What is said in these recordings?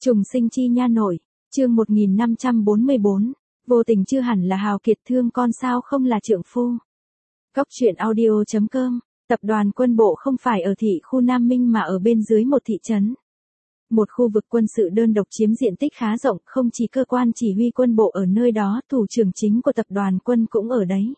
Trùng sinh chi nha nội, chương 1544, vô tình chưa hẳn là hào kiệt thương con sao không là trượng phu. Cóc truyện audio.com, tập đoàn quân bộ không phải ở thị khu Nam Minh mà ở bên dưới một thị trấn. Một khu vực quân sự đơn độc chiếm diện tích khá rộng, không chỉ cơ quan chỉ huy quân bộ ở nơi đó, thủ trưởng chính của tập đoàn quân cũng ở đấy.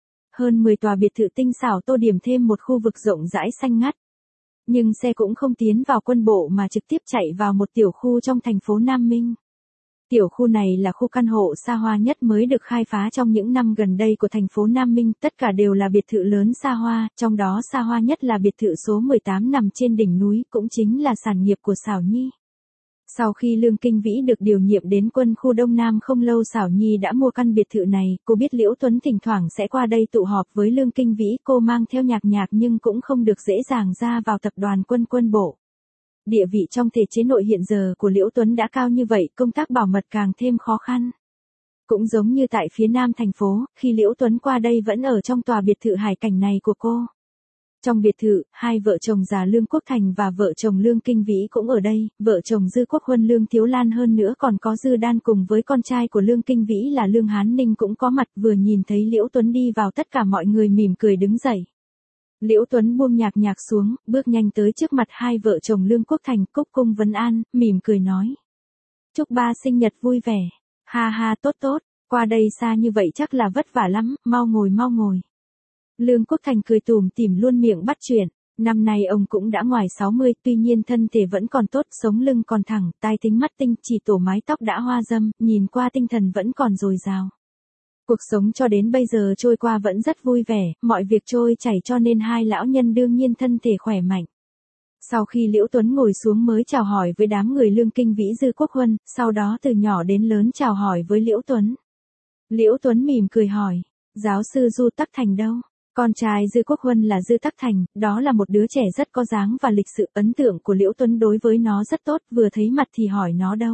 Hơn 10 tòa biệt thự tinh xảo tô điểm thêm một khu vực rộng rãi xanh ngắt. Nhưng xe cũng không tiến vào quân bộ mà trực tiếp chạy vào một tiểu khu trong thành phố Nam Minh. Tiểu khu này là khu căn hộ xa hoa nhất mới được khai phá trong những năm gần đây của thành phố Nam Minh, tất cả đều là biệt thự lớn xa hoa, trong đó xa hoa nhất là biệt thự số 18 nằm trên đỉnh núi, cũng chính là sản nghiệp của Xảo Nhi. Sau khi Lương Kinh Vĩ được điều nhiệm đến quân khu Đông Nam không lâu, Xảo Nhi đã mua căn biệt thự này, cô biết Liễu Tuấn thỉnh thoảng sẽ qua đây tụ họp với Lương Kinh Vĩ, cô mang theo nhạc nhưng cũng không được dễ dàng ra vào tập đoàn quân bộ. Địa vị trong thể chế nội hiện giờ của Liễu Tuấn đã cao như vậy, công tác bảo mật càng thêm khó khăn. Cũng giống như tại phía nam thành phố, khi Liễu Tuấn qua đây vẫn ở trong tòa biệt thự hải cảnh này của cô. Trong biệt thự, hai vợ chồng già Lương Quốc Thành và vợ chồng Lương Kinh Vĩ cũng ở đây, vợ chồng Dư Quốc Huân Lương Thiếu Lan, hơn nữa còn có Dư Đan cùng với con trai của Lương Kinh Vĩ là Lương Hán Ninh cũng có mặt. Vừa nhìn thấy Liễu Tuấn đi vào, tất cả mọi người mỉm cười đứng dậy. Liễu Tuấn buông nhạc xuống, bước nhanh tới trước mặt hai vợ chồng Lương Quốc Thành, cúc cung vấn an, mỉm cười nói: "Chúc ba sinh nhật vui vẻ." "Ha ha, tốt, qua đây xa như vậy chắc là vất vả lắm, mau ngồi. Lương Quốc Thành cười tủm tỉm luôn miệng bắt chuyện. Năm nay ông cũng đã ngoài 60, tuy nhiên thân thể vẫn còn tốt, sống lưng còn thẳng, tai tính mắt tinh, chỉ tổ mái tóc đã hoa râm, nhìn qua tinh thần vẫn còn dồi dào. Cuộc sống cho đến bây giờ trôi qua vẫn rất vui vẻ, mọi việc trôi chảy cho nên hai lão nhân đương nhiên thân thể khỏe mạnh. Sau khi Liễu Tuấn ngồi xuống mới chào hỏi với đám người Lương Kinh Vĩ Dư Quốc Huân, sau đó từ nhỏ đến lớn chào hỏi với Liễu Tuấn. Liễu Tuấn mỉm cười hỏi: "Giáo sư Du Tắc Thành đâu?" Con trai Dư Quốc Huân là Dư Tắc Thành, đó là một đứa trẻ rất có dáng và lịch sự, ấn tượng của Liễu Tuấn đối với nó rất tốt, vừa thấy mặt thì hỏi nó đâu.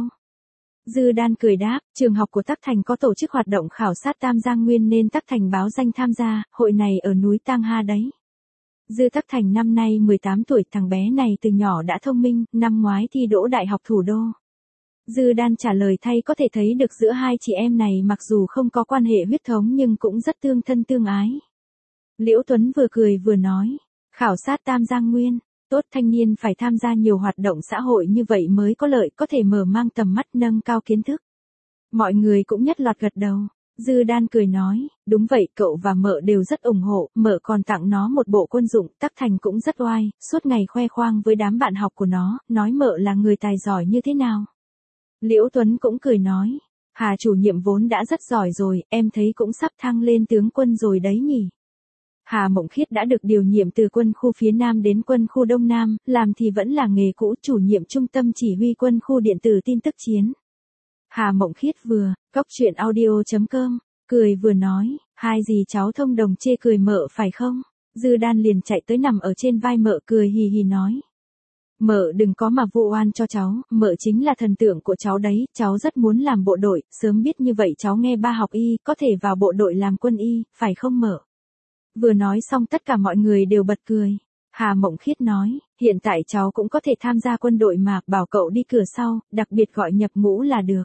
Dư Đan cười đáp: "Trường học của Tắc Thành có tổ chức hoạt động khảo sát Tam Giang Nguyên nên Tắc Thành báo danh tham gia, hội này ở núi Tang Ha đấy." Dư Tắc Thành năm nay 18 tuổi, thằng bé này từ nhỏ đã thông minh, năm ngoái thi đỗ Đại học Thủ đô. Dư Đan trả lời thay, có thể thấy được giữa hai chị em này mặc dù không có quan hệ huyết thống nhưng cũng rất tương thân tương ái. Liễu Tuấn vừa cười vừa nói: "Khảo sát Tam Giang Nguyên, tốt, thanh niên phải tham gia nhiều hoạt động xã hội như vậy mới có lợi, có thể mở mang tầm mắt, nâng cao kiến thức." Mọi người cũng nhất loạt gật đầu. Dư Đan cười nói: "Đúng vậy, cậu và mợ đều rất ủng hộ, mợ còn tặng nó một bộ quân dụng." Tắc Thành cũng rất oai, suốt ngày khoe khoang với đám bạn học của nó, nói mợ là người tài giỏi như thế nào. Liễu Tuấn cũng cười nói: "Hà chủ nhiệm vốn đã rất giỏi rồi, em thấy cũng sắp thăng lên tướng quân rồi đấy nhỉ." Hà Mộng Khiết đã được điều nhiệm từ quân khu phía Nam đến quân khu Đông Nam, làm thì vẫn là nghề cũ, chủ nhiệm trung tâm chỉ huy quân khu điện tử tin tức chiến. Hà Mộng Khiết vừa, cóc truyện audio.com, cười vừa nói: "Hai dì cháu thông đồng chê cười mợ phải không?" Dư Đan liền chạy tới nằm ở trên vai mợ cười hì hì nói: "Mợ đừng có mà vu oan cho cháu, mợ chính là thần tượng của cháu đấy, cháu rất muốn làm bộ đội, sớm biết như vậy cháu nghe ba học y, có thể vào bộ đội làm quân y, phải không mợ?" Vừa nói xong tất cả mọi người đều bật cười. Hà Mộng Khiết nói: "Hiện tại cháu cũng có thể tham gia quân đội mà, bảo cậu đi cửa sau, đặc biệt gọi nhập ngũ là được."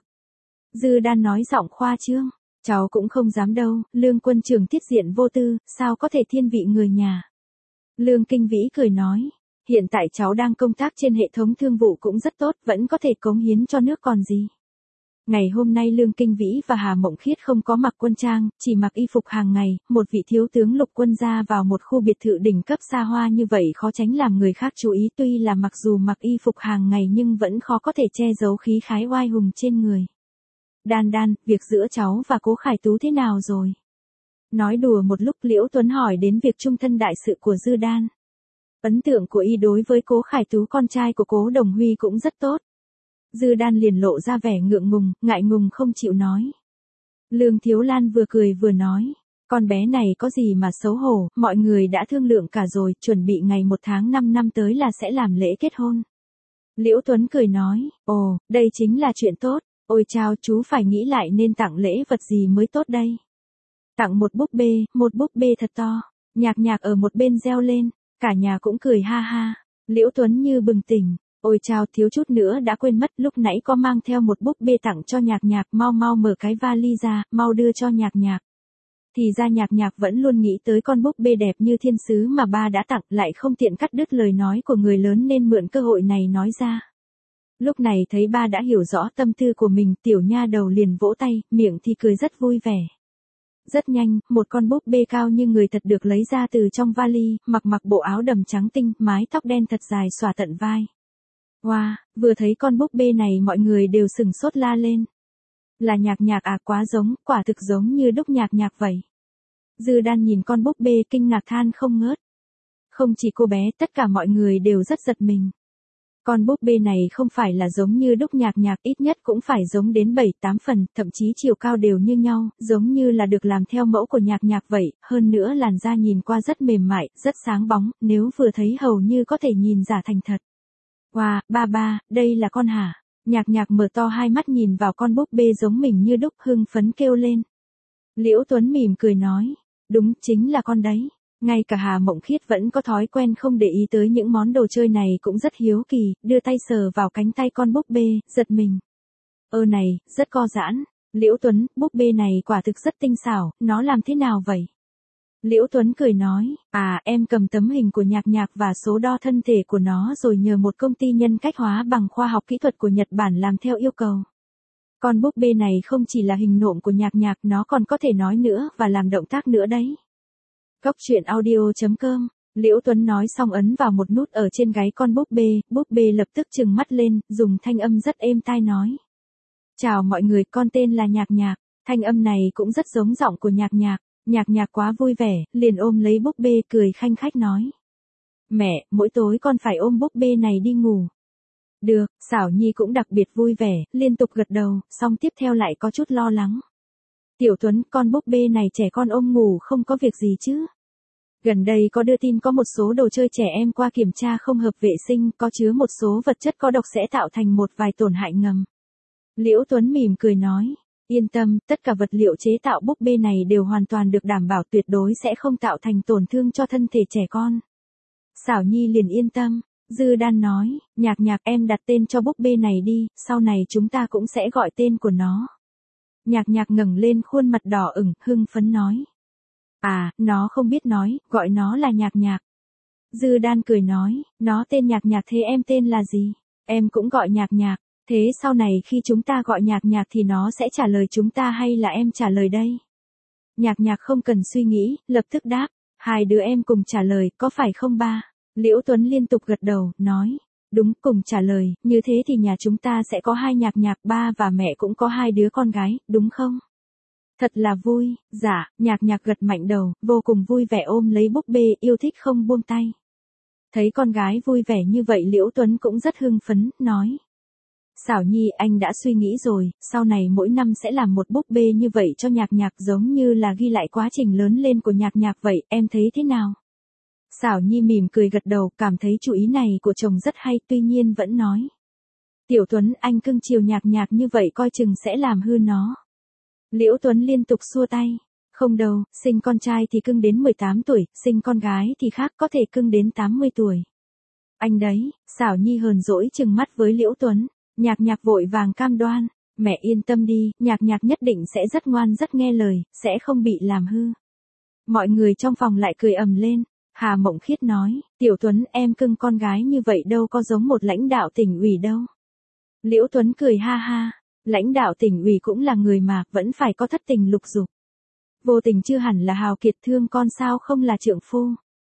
Dư Đan nói giọng khoa trương: "Cháu cũng không dám đâu, Lương quân trưởng tiết diện vô tư, sao có thể thiên vị người nhà." Lương Kinh Vĩ cười nói: "Hiện tại cháu đang công tác trên hệ thống thương vụ cũng rất tốt, vẫn có thể cống hiến cho nước còn gì." Ngày hôm nay Lương Kinh Vĩ và Hà Mộng Khiết không có mặc quân trang, chỉ mặc y phục hàng ngày, một vị thiếu tướng lục quân ra vào một khu biệt thự đỉnh cấp xa hoa như vậy khó tránh làm người khác chú ý, tuy là mặc dù mặc y phục hàng ngày nhưng vẫn khó có thể che giấu khí khái oai hùng trên người. Đan, việc giữa cháu và Cố Khải Tú thế nào rồi?" Nói đùa một lúc, Liễu Tuấn hỏi đến việc trung thân đại sự của Dư Đan. Ấn tượng của y đối với Cố Khải Tú, con trai của Cố Đồng Huy cũng rất tốt. Dư Đan liền lộ ra vẻ ngượng ngùng, ngại ngùng không chịu nói. Lương Thiếu Lan vừa cười vừa nói: "Con bé này có gì mà xấu hổ, mọi người đã thương lượng cả rồi, chuẩn bị ngày 1 tháng 5 năm tới là sẽ làm lễ kết hôn." Liễu Tuấn cười nói: "Ồ, đây chính là chuyện tốt, ôi chao, chú phải nghĩ lại nên tặng lễ vật gì mới tốt đây." "Tặng một búp bê thật to." Nhạc ở một bên reo lên, cả nhà cũng cười ha ha. Liễu Tuấn như bừng tỉnh: Ôi chao, thiếu chút nữa đã quên mất, lúc nãy có mang theo một búp bê tặng cho Nhạc Nhạc, mau mau mở cái vali ra, mau đưa cho Nhạc Nhạc. Thì ra Nhạc Nhạc vẫn luôn nghĩ tới con búp bê đẹp như thiên sứ mà ba đã tặng, lại không tiện cắt đứt lời nói của người lớn nên mượn cơ hội này nói ra. Lúc này thấy ba đã hiểu rõ tâm tư của mình, tiểu nha đầu liền vỗ tay, miệng thì cười rất vui vẻ. Rất nhanh, một con búp bê cao như người thật được lấy ra từ trong vali, mặc bộ áo đầm trắng tinh, mái tóc đen thật dài xõa tận vai. Wow, vừa thấy con búp bê này mọi người đều sừng sốt la lên. Là Nhạc Nhạc à, quá giống, quả thực giống như đúc Nhạc Nhạc vậy. Dư Đan nhìn con búp bê kinh ngạc than không ngớt. Không chỉ cô bé, tất cả mọi người đều rất giật mình. Con búp bê này không phải là giống như đúc Nhạc Nhạc, ít nhất cũng phải giống đến 7-8 phần, thậm chí chiều cao đều như nhau, giống như là được làm theo mẫu của Nhạc Nhạc vậy, hơn nữa làn da nhìn qua rất mềm mại, rất sáng bóng, nếu vừa thấy hầu như có thể nhìn giả thành thật. Wow, ba, đây là con hả? Nhạc Nhạc mở to hai mắt nhìn vào con búp bê giống mình như đúc, hưng phấn kêu lên. Liễu Tuấn mỉm cười nói, đúng, chính là con đấy. Ngay cả Hà Mộng Khiết vẫn có thói quen không để ý tới những món đồ chơi này cũng rất hiếu kỳ, đưa tay sờ vào cánh tay con búp bê, giật mình. Này, rất co giãn. Liễu Tuấn, búp bê này quả thực rất tinh xảo, nó làm thế nào vậy? Liễu Tuấn cười nói, em cầm tấm hình của Nhạc Nhạc và số đo thân thể của nó rồi nhờ một công ty nhân cách hóa bằng khoa học kỹ thuật của Nhật Bản làm theo yêu cầu. Con búp bê này không chỉ là hình nộm của Nhạc Nhạc, nó còn có thể nói nữa và làm động tác nữa đấy. Cốc truyện audio.com. Liễu Tuấn nói xong ấn vào một nút ở trên gáy con búp bê lập tức trừng mắt lên, dùng thanh âm rất êm tai nói. Chào mọi người, con tên là Nhạc Nhạc, thanh âm này cũng rất giống giọng của Nhạc Nhạc. Nhạc Nhạc quá vui vẻ, liền ôm lấy búp bê cười khanh khách nói. Mẹ, mỗi tối con phải ôm búp bê này đi ngủ. Được, Xảo Nhi cũng đặc biệt vui vẻ, liên tục gật đầu, xong tiếp theo lại có chút lo lắng. Tiểu Tuấn, con búp bê này trẻ con ôm ngủ không có việc gì chứ? Gần đây có đưa tin có một số đồ chơi trẻ em qua kiểm tra không hợp vệ sinh, có chứa một số vật chất có độc sẽ tạo thành một vài tổn hại ngầm. Liễu Tuấn mỉm cười nói, yên tâm, tất cả vật liệu chế tạo búp bê này đều hoàn toàn được đảm bảo, tuyệt đối sẽ không tạo thành tổn thương cho thân thể trẻ con. Xảo Nhi liền yên tâm. Dư Đan nói, Nhạc Nhạc em đặt tên cho búp bê này đi, sau này chúng ta cũng sẽ gọi tên của nó. Nhạc Nhạc ngẩng lên khuôn mặt đỏ ửng, hưng phấn nói. Nó không biết nói, gọi nó là Nhạc Nhạc. Dư Đan cười nói, nó tên Nhạc Nhạc thế em tên là gì? Em cũng gọi Nhạc Nhạc, thế sau này khi chúng ta gọi Nhạc Nhạc thì nó sẽ trả lời chúng ta hay là em trả lời đây? Nhạc Nhạc không cần suy nghĩ, lập tức đáp, hai đứa em cùng trả lời, có phải không ba? Liễu Tuấn liên tục gật đầu, nói, đúng, cùng trả lời, như thế thì nhà chúng ta sẽ có hai Nhạc Nhạc, ba và mẹ cũng có hai đứa con gái, đúng không? Thật là vui, dạ, Nhạc Nhạc gật mạnh đầu, vô cùng vui vẻ ôm lấy búp bê, yêu thích không buông tay. Thấy con gái vui vẻ như vậy Liễu Tuấn cũng rất hưng phấn, nói. Xảo Nhi, anh đã suy nghĩ rồi, sau này mỗi năm sẽ làm một búp bê như vậy cho Nhạc Nhạc, giống như là ghi lại quá trình lớn lên của Nhạc Nhạc vậy, em thấy thế nào? Xảo Nhi mỉm cười gật đầu, cảm thấy chủ ý này của chồng rất hay, tuy nhiên vẫn nói. Tiểu Tuấn, anh cưng chiều Nhạc Nhạc như vậy coi chừng sẽ làm hư nó. Liễu Tuấn liên tục xua tay. Không đâu, sinh con trai thì cưng đến 18 tuổi, sinh con gái thì khác, có thể cưng đến 80 tuổi. Anh đấy, Xảo Nhi hờn dỗi trừng mắt với Liễu Tuấn. Nhạc Nhạc vội vàng cam đoan. Mẹ yên tâm đi, Nhạc Nhạc nhất định sẽ rất ngoan rất nghe lời, sẽ không bị làm hư. Mọi người trong phòng lại cười ầm lên. Hà Mộng Khiết nói, Tiểu Tuấn em cưng con gái như vậy đâu có giống một lãnh đạo tỉnh ủy đâu. Liễu Tuấn cười ha ha, lãnh đạo tỉnh ủy cũng là người mà, vẫn phải có thất tình lục dục. Vô tình chưa hẳn là hào kiệt, thương con sao không là trượng phu.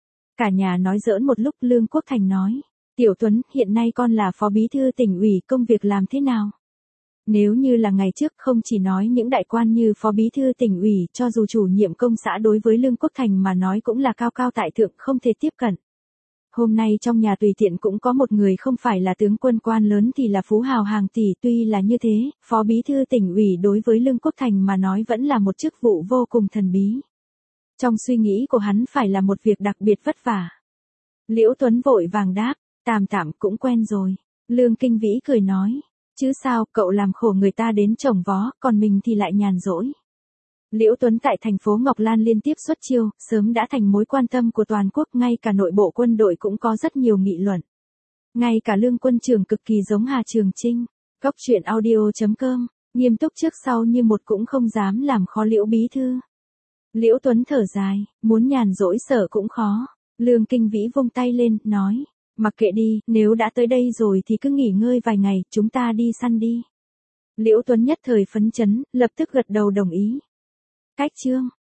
Cả nhà nói giỡn một lúc. Lương Quốc Thành nói, Tiểu Tuấn, hiện nay con là phó bí thư tỉnh ủy, công việc làm thế nào? Nếu như là ngày trước không chỉ nói những đại quan như phó bí thư tỉnh ủy, cho dù chủ nhiệm công xã đối với Lương Quốc Thành mà nói cũng là cao cao tại thượng, không thể tiếp cận. Hôm nay trong nhà tùy tiện cũng có một người không phải là tướng quân quan lớn thì là phú hào hàng tỷ, tuy là như thế, phó bí thư tỉnh ủy đối với Lương Quốc Thành mà nói vẫn là một chức vụ vô cùng thần bí. Trong suy nghĩ của hắn phải là một việc đặc biệt vất vả. Liễu Tuấn vội vàng đáp, tạm cũng quen rồi. Lương Kinh Vĩ cười nói, chứ sao, cậu làm khổ người ta đến chồng vó, còn mình thì lại nhàn rỗi. Liễu Tuấn tại thành phố Ngọc Lan liên tiếp xuất chiêu, sớm đã thành mối quan tâm của toàn quốc, ngay cả nội bộ quân đội cũng có rất nhiều nghị luận. Ngay cả Lương Quân Trường cực kỳ giống Hà Trường Trinh. Cốc truyện audio.com, nghiêm túc trước sau như một cũng không dám làm khó Liễu bí thư. Liễu Tuấn thở dài, muốn nhàn rỗi sợ cũng khó. Lương Kinh Vĩ vung tay lên, nói, mặc kệ đi, nếu đã tới đây rồi thì cứ nghỉ ngơi vài ngày, chúng ta đi săn đi. Liễu Tuấn nhất thời phấn chấn, lập tức gật đầu đồng ý. Cách chương